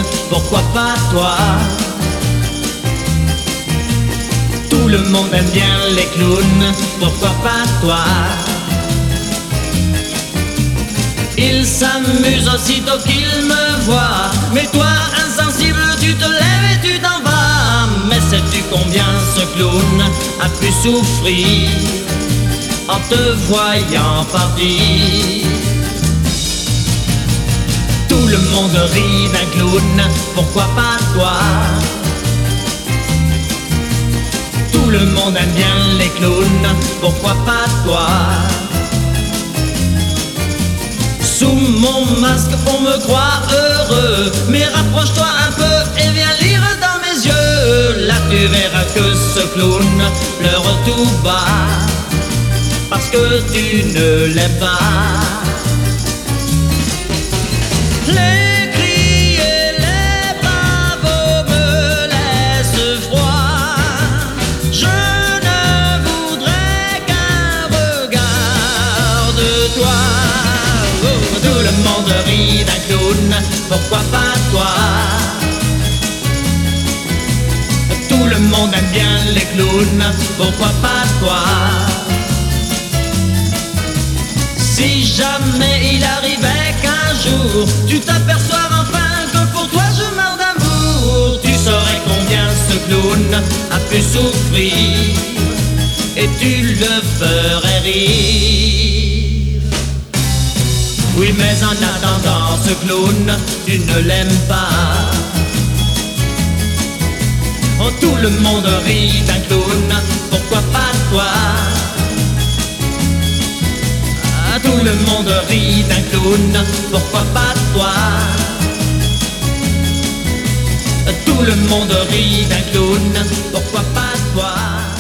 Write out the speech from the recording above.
pourquoi pas toi? Tout le monde aime bien les clowns, pourquoi pas toi? Ils s'amusent aussitôt qu'ils me voient, mais toi, insensible, tu te lèves et tu t'en vas. Mais sais-tu combien ce clown a pu souffrir en te voyant partir? Tout le monde rit d'un clown, pourquoi pas toi? Tout le monde aime bien les clowns, pourquoi pas toi? Sous mon masque on me croit heureux, mais rapproche-toi un peu et viens lire dans mes yeux. Là tu verras que ce clown pleure tout bas, parce que tu ne l'aimes pas. Les cris et les bravos me laissent froid. Je ne voudrais qu'un regard de toi. Oh, tout le monde rit d'un clown, pourquoi pas toi? Tout le monde aime bien les clowns, pourquoi pas toi? Si jamais il arrivait qu'un jour tu t'aperçois enfin que pour toi je meurs d'amour, tu saurais combien ce clown a pu souffrir et tu le ferais rire. Oui, mais en attendant ce clown, tu ne l'aimes pas. Oh, tout le monde rit d'un clown, pourquoi pas toi? Tout le monde rit d'un clown, pourquoi pas toi? Tout le monde rit d'un clown, pourquoi pas toi?